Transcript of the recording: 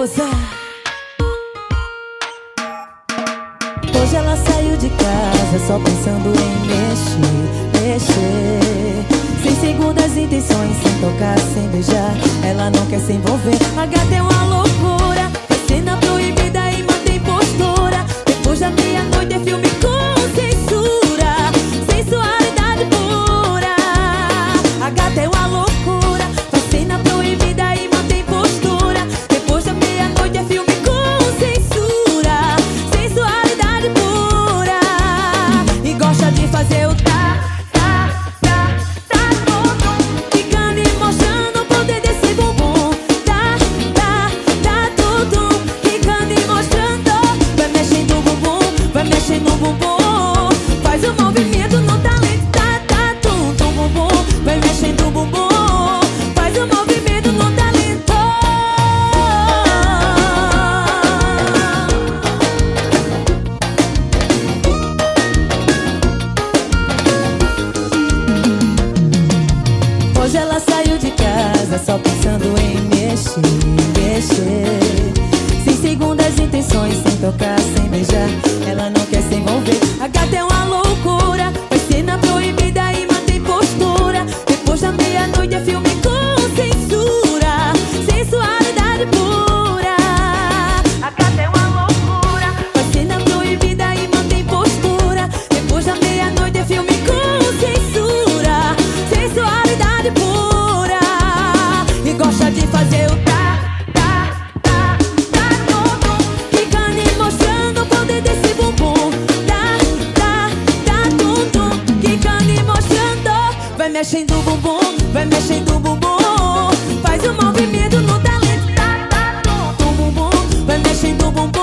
gostosa. Hoje ela saiu de casa só pensando em mexer. Sem segundas intenções, sem tocar, sem beijar. Ela não quer se envolver. A gata é uma loucura, faz cena proibida e mantém postura. Depois da meia-noite é filme com censura, sensualidade pura. A gata é uma loucura, faz cena proibida e mantém postura. Depois da meia-noite é filme com censura, sensualidade pura. E gosta de fazer o ficando e mostrando o poder desse bumbum. Ficando e mostrando. Vai mexendo o bumbum, vai mexendo o bumbum. Faz o movimento no talento. Tum, bumbum. Vai mexendo o bumbum. Faz o movimento no talento. Hoje ela saiu de casa só pensando em mexer. Sem segundas intenções, sem tocar, sem beijar. Ela não quer se envolver. A gata é uma loucura, faz cena proibida e mantém postura. Depois da meia-noite é filme com censura, sensualidade pura. A gata é uma loucura, faz cena proibida e mantém postura. Depois da meia-noite é filme com censura, sensualidade pura. E gosta de fazer o ficando e mostrando o poder desse bumbum. Ficando e mostrando. Vai mexendo o bumbum, vai mexendo o bumbum. Faz o movimento no talento. Bumbum, vai mexendo o bumbum.